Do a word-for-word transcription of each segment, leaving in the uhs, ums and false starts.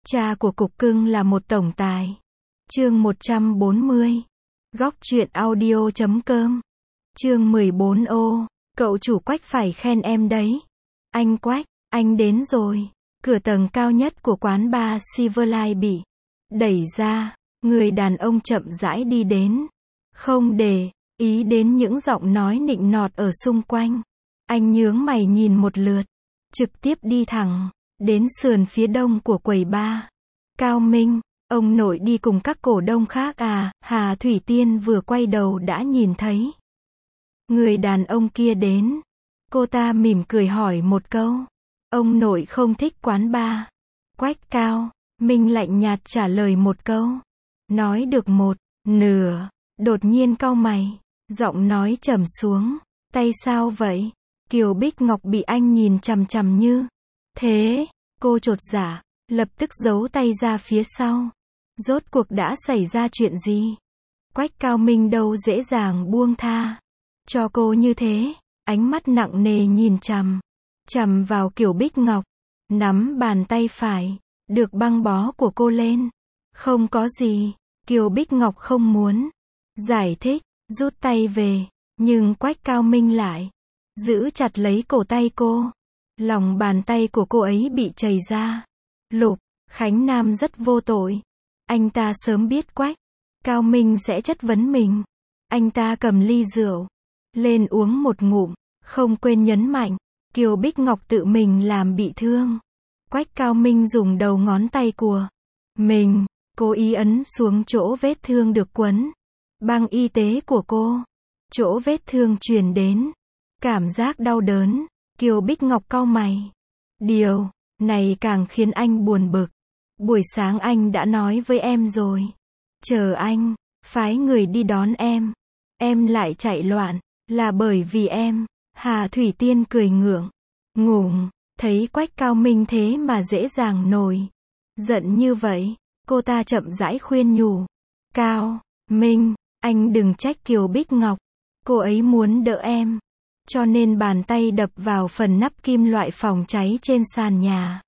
Cha của cục cưng là một tổng tài. Chương một trăm bốn mươi. Góc truyện audio chấm com. Chương mười bốn ô, cậu chủ Quách phải khen em đấy. Anh Quách, anh đến rồi. Cửa tầng cao nhất của quán bar Silverlight bị đẩy ra, người đàn ông chậm rãi đi đến. Không để ý đến những giọng nói nịnh nọt ở xung quanh. Anh nhướng mày nhìn một lượt, trực tiếp đi thẳng đến sườn phía đông của quầy bar. Cao Minh, ông nội đi cùng các cổ đông khác à? Hà Thủy Tiên vừa quay đầu đã nhìn thấy người đàn ông kia đến. Cô ta mỉm cười hỏi một câu. Ông nội không thích quán bar. Quách Cao Minh lạnh nhạt trả lời một câu. Nói được một nửa, đột nhiên cau mày, giọng nói trầm xuống. Tay sao vậy? Kiều Bích Ngọc bị anh nhìn chằm chằm như thế, cô chột dạ, lập tức giấu tay ra phía sau. Rốt cuộc đã xảy ra chuyện gì? Quách Cao Minh đâu dễ dàng buông tha cho cô như thế, ánh mắt nặng nề nhìn chằm chằm vào Kiều Bích Ngọc, nắm bàn tay phải được băng bó của cô lên. Không có gì. Kiều Bích Ngọc không muốn giải thích, rút tay về, nhưng Quách Cao Minh lại giữ chặt lấy cổ tay cô. Lòng bàn tay của cô ấy bị chảy ra. Lục Khánh Nam rất vô tội. Anh ta sớm biết Quách Cao Minh sẽ chất vấn mình. Anh ta cầm ly rượu lên uống một ngụm, không quên nhấn mạnh, Kiều Bích Ngọc tự mình làm bị thương. Quách Cao Minh dùng đầu ngón tay của mình cố ý ấn xuống chỗ vết thương được quấn băng y tế của cô. Chỗ vết thương truyền đến cảm giác đau đớn. Kiều Bích Ngọc cau mày. Điều này càng khiến anh buồn bực. Buổi sáng anh đã nói với em rồi, chờ anh phái người đi đón em, em lại chạy loạn, là bởi vì em. Hà Thủy Tiên cười ngượng ngùng, thấy Quách Cao Minh thế mà dễ dàng nổi giận như vậy, cô ta chậm rãi khuyên nhủ. Cao Minh, anh đừng trách Kiều Bích Ngọc, cô ấy muốn đỡ em, cho nên bàn tay đập vào phần nắp kim loại phòng cháy trên sàn nhà.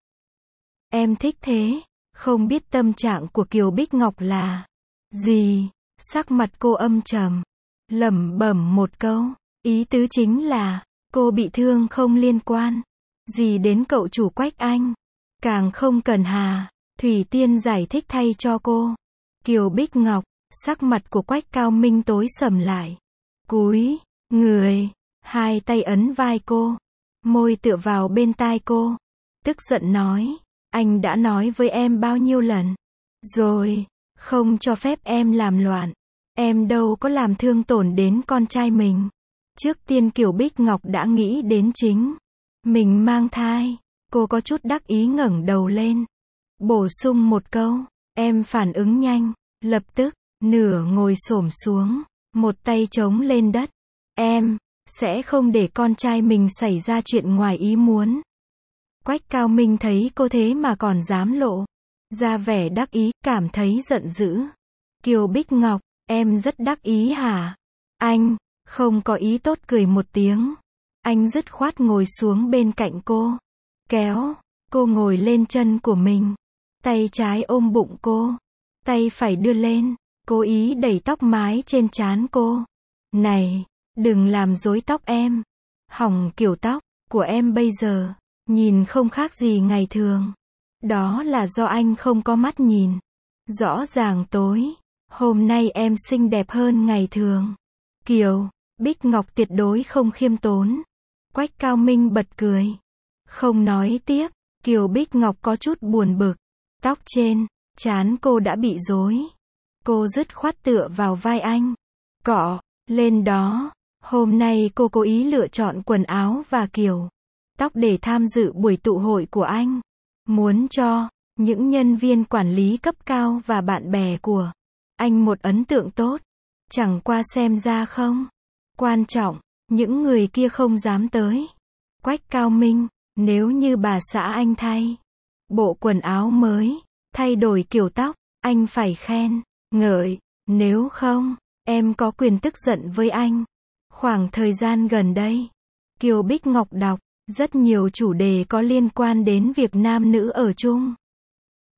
Em thích thế. Không biết tâm trạng của Kiều Bích Ngọc là gì, sắc mặt cô âm trầm, lẩm bẩm một câu, ý tứ chính là, cô bị thương không liên quan gì đến cậu chủ Quách anh, càng không cần Hà Thủy Tiên giải thích thay cho cô. Kiều Bích Ngọc, sắc mặt của Quách Cao Minh tối sầm lại, cúi người, hai tay ấn vai cô, môi tựa vào bên tai cô, tức giận nói. Anh đã nói với em bao nhiêu lần rồi, không cho phép em làm loạn. Em đâu có làm thương tổn đến con trai mình. Trước tiên Kiều Bích Ngọc đã nghĩ đến chính mình mang thai. Cô có chút đắc ý ngẩng đầu lên, bổ sung một câu. Em phản ứng nhanh, lập tức nửa ngồi xổm xuống, một tay chống lên đất. Em sẽ không để con trai mình xảy ra chuyện ngoài ý muốn. Quách Cao Minh thấy cô thế mà còn dám lộ ra vẻ đắc ý, cảm thấy giận dữ. Kiều Bích Ngọc, em rất đắc ý hả? Anh không có ý tốt, cười một tiếng. Anh dứt khoát ngồi xuống bên cạnh cô, kéo cô ngồi lên chân của mình, tay trái ôm bụng cô, tay phải đưa lên, cố ý đẩy tóc mái trên trán cô. Này, đừng làm rối tóc em. Hỏng kiểu tóc của em bây giờ nhìn không khác gì ngày thường. Đó là do anh không có mắt nhìn. Rõ ràng tối hôm nay em xinh đẹp hơn ngày thường. Kiều Bích Ngọc tuyệt đối không khiêm tốn. Quách Cao Minh bật cười, không nói tiếp. Kiều Bích Ngọc có chút buồn bực. Tóc trên trán cô đã bị rối. Cô dứt khoát tựa vào vai anh, cọ lên đó. Hôm nay cô cố ý lựa chọn quần áo và kiểu tóc để tham dự buổi tụ hội của anh. Muốn cho những nhân viên quản lý cấp cao và bạn bè của anh một ấn tượng tốt. Chẳng qua xem ra không quan trọng, những người kia không dám tới. Quách Cao Minh, nếu như bà xã anh thay bộ quần áo mới, thay đổi kiểu tóc, anh phải khen ngợi. Nếu không, em có quyền tức giận với anh. Khoảng thời gian gần đây, Kiều Bích Ngọc đọc rất nhiều chủ đề có liên quan đến việc nam nữ ở chung.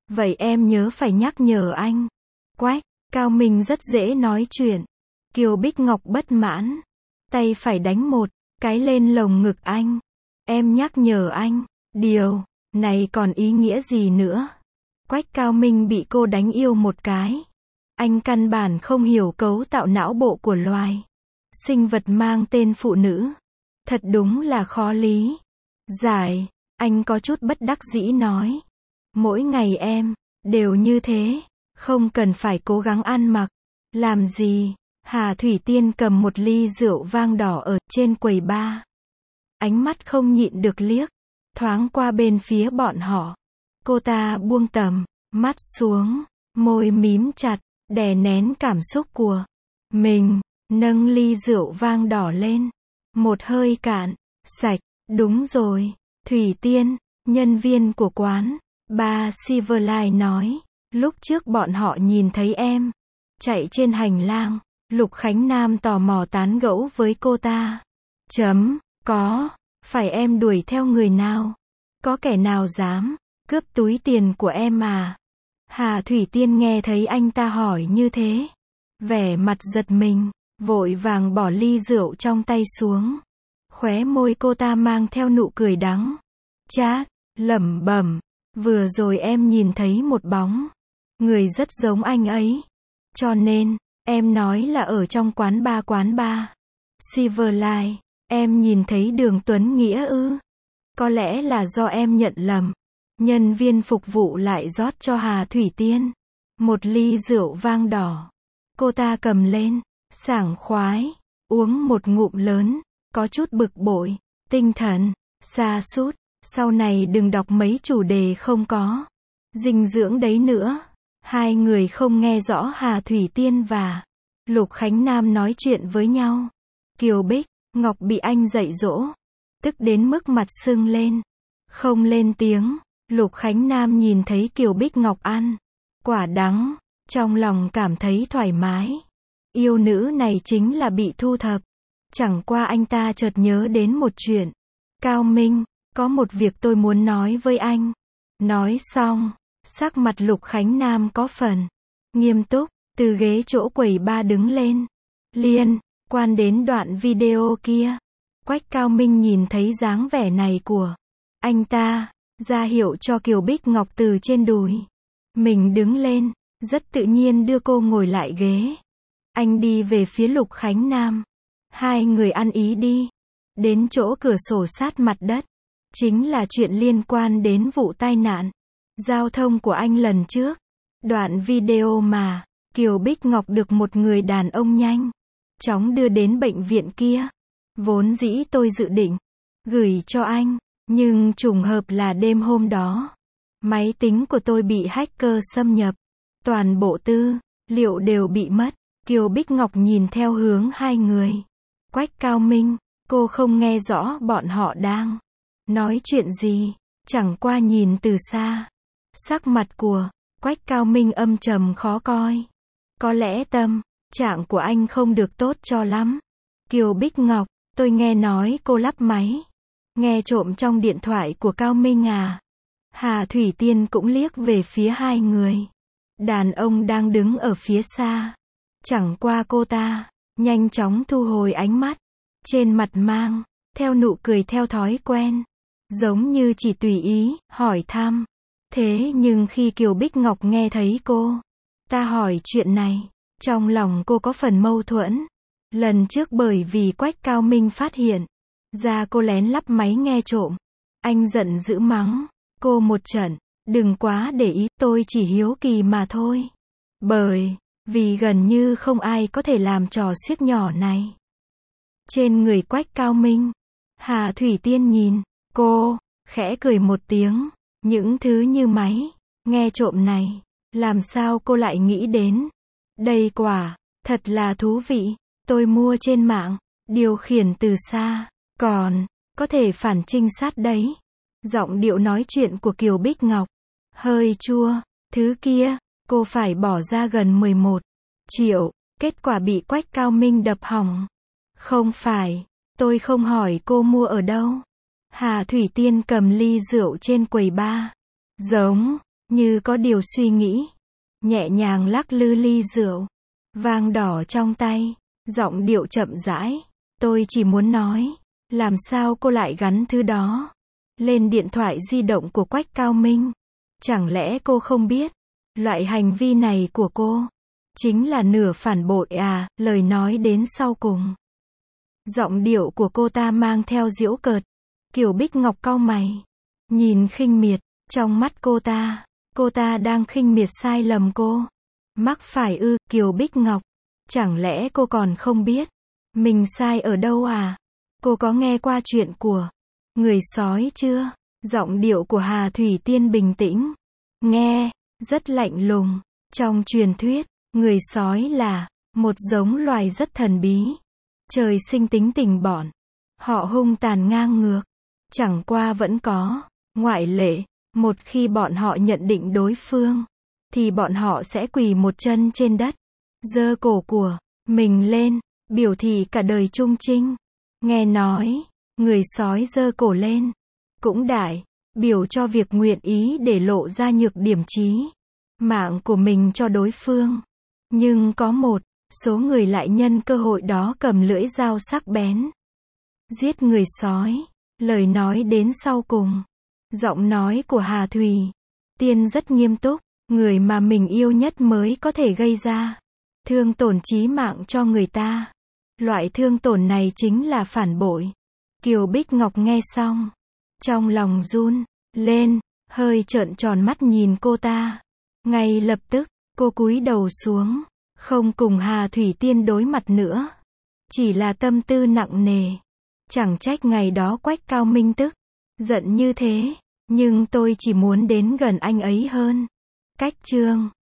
Vậy em nhớ phải nhắc nhở anh. Quách, Cao Minh rất dễ nói chuyện. Kiều Bích Ngọc bất mãn. Tay phải đánh một cái lên lồng ngực anh. Em nhắc nhở anh. Điều này còn ý nghĩa gì nữa? Quách Cao Minh bị cô đánh yêu một cái. Anh căn bản không hiểu cấu tạo não bộ của loài sinh vật mang tên phụ nữ. Thật đúng là khó lý giải. Anh có chút bất đắc dĩ nói. Mỗi ngày em đều như thế, không cần phải cố gắng ăn mặc. Làm gì? Hà Thủy Tiên cầm một ly rượu vang đỏ ở trên quầy bar. Ánh mắt không nhịn được liếc thoáng qua bên phía bọn họ. Cô ta buông tầm mắt xuống, môi mím chặt, đè nén cảm xúc của mình, nâng ly rượu vang đỏ lên, một hơi cạn sạch. Đúng rồi, Thủy Tiên, nhân viên của quán ba Silverline nói, lúc trước bọn họ nhìn thấy em chạy trên hành lang. Lục Khánh Nam tò mò tán gẫu với cô ta. Chấm, có, phải em đuổi theo người nào? Có kẻ nào dám cướp túi tiền của em à? Hà Thủy Tiên nghe thấy anh ta hỏi như thế, vẻ mặt giật mình, vội vàng bỏ ly rượu trong tay xuống. Khóe môi cô ta mang theo nụ cười đắng chát, lẩm bẩm, vừa rồi em nhìn thấy một bóng người rất giống anh ấy. Cho nên, em nói là ở trong quán ba quán ba Silverline, em nhìn thấy Đường Tuấn Nghĩa ư? Có lẽ là do em nhận lầm. Nhân viên phục vụ lại rót cho Hà Thủy Tiên một ly rượu vang đỏ. Cô ta cầm lên, sảng khoái, uống một ngụm lớn, có chút bực bội, tinh thần sa sút, sau này đừng đọc mấy chủ đề không có dinh dưỡng đấy nữa. Hai người không nghe rõ Hà Thủy Tiên và Lục Khánh Nam nói chuyện với nhau. Kiều Bích Ngọc bị anh dạy dỗ, tức đến mức mặt sưng lên, không lên tiếng. Lục Khánh Nam nhìn thấy Kiều Bích Ngọc ăn quả đắng, trong lòng cảm thấy thoải mái. Yêu nữ này chính là bị thu thập. Chẳng qua anh ta chợt nhớ đến một chuyện. Cao Minh, có một việc tôi muốn nói với anh. Nói xong, sắc mặt Lục Khánh Nam có phần nghiêm túc, từ ghế chỗ quầy ba đứng lên. Liên quan đến đoạn video kia. Quách Cao Minh nhìn thấy dáng vẻ này của anh ta, ra hiệu cho Kiều Bích Ngọc từ trên đùi mình đứng lên, rất tự nhiên đưa cô ngồi lại ghế. Anh đi về phía Lục Khánh Nam. Hai người ăn ý đi. Đến chỗ cửa sổ sát mặt đất. Chính là chuyện liên quan đến vụ tai nạn giao thông của anh lần trước. Đoạn video mà Kiều Bích Ngọc được một người đàn ông nhanh chóng đưa đến bệnh viện kia. Vốn dĩ tôi dự định gửi cho anh, nhưng trùng hợp là đêm hôm đó, máy tính của tôi bị hacker xâm nhập. Toàn bộ tư liệu đều bị mất. Kiều Bích Ngọc nhìn theo hướng hai người. Quách Cao Minh, cô không nghe rõ bọn họ đang nói chuyện gì, chẳng qua nhìn từ xa. Sắc mặt của Quách Cao Minh âm trầm khó coi. Có lẽ tâm trạng của anh không được tốt cho lắm. Kiều Bích Ngọc, tôi nghe nói cô lắp máy nghe trộm trong điện thoại của Cao Minh à? Hà Thủy Tiên cũng liếc về phía hai người. Đàn ông đang đứng ở phía xa. Chẳng qua cô ta nhanh chóng thu hồi ánh mắt, trên mặt mang theo nụ cười theo thói quen, giống như chỉ tùy ý hỏi thăm. Thế nhưng khi Kiều Bích Ngọc nghe thấy cô ta hỏi chuyện này, trong lòng cô có phần mâu thuẫn. Lần trước bởi vì Quách Cao Minh phát hiện ra cô lén lắp máy nghe trộm, anh giận dữ mắng cô một trận. Đừng quá để ý, tôi chỉ hiếu kỳ mà thôi. Bởi vì gần như không ai có thể làm trò xiếc nhỏ này trên người Quách Cao Minh. Hà Thủy Tiên nhìn cô, khẽ cười một tiếng. Những thứ như máy nghe trộm này, làm sao cô lại nghĩ đến? Đây quả thật là thú vị. Tôi mua trên mạng, điều khiển từ xa, còn có thể phản trinh sát đấy. Giọng điệu nói chuyện của Kiều Bích Ngọc hơi chua. Thứ kia, cô phải bỏ ra gần mười một triệu, kết quả bị Quách Cao Minh đập hỏng. Không phải, tôi không hỏi cô mua ở đâu. Hà Thủy Tiên cầm ly rượu trên quầy bar. Giống như có điều suy nghĩ, nhẹ nhàng lắc lư ly rượu vang đỏ trong tay, giọng điệu chậm rãi, tôi chỉ muốn nói, làm sao cô lại gắn thứ đó lên điện thoại di động của Quách Cao Minh? Chẳng lẽ cô không biết, loại hành vi này của cô chính là nửa phản bội à? Lời nói đến sau cùng, giọng điệu của cô ta mang theo giễu cợt. Kiều Bích Ngọc cau mày, nhìn khinh miệt, trong mắt cô ta, cô ta đang khinh miệt sai lầm cô. Mắc phải ư? Kiều Bích Ngọc, chẳng lẽ cô còn không biết mình sai ở đâu à? Cô có nghe qua chuyện của người sói chưa? Giọng điệu của Hà Thủy Tiên bình tĩnh, nghe rất lạnh lùng. Trong truyền thuyết, người sói là một giống loài rất thần bí, trời sinh tính tình bỏn, họ hung tàn ngang ngược. Chẳng qua vẫn có ngoại lệ, một khi bọn họ nhận định đối phương, thì bọn họ sẽ quỳ một chân trên đất, giơ cổ của mình lên, biểu thị cả đời trung trinh. Nghe nói, người sói giơ cổ lên, cũng đại biểu cho việc nguyện ý để lộ ra nhược điểm chí mạng của mình cho đối phương. Nhưng có một số người lại nhân cơ hội đó cầm lưỡi dao sắc bén, giết người sói. Lời nói đến sau cùng, giọng nói của Hà Thủy Tiên rất nghiêm túc, người mà mình yêu nhất mới có thể gây ra thương tổn chí mạng cho người ta. Loại thương tổn này chính là phản bội. Kiều Bích Ngọc nghe xong, trong lòng run lên, hơi trợn tròn mắt nhìn cô ta. Ngay lập tức, cô cúi đầu xuống, không cùng Hà Thủy Tiên đối mặt nữa. Chỉ là tâm tư nặng nề. Chẳng trách ngày đó Quách Cao Minh tức giận như thế, nhưng tôi chỉ muốn đến gần anh ấy hơn. Cách chương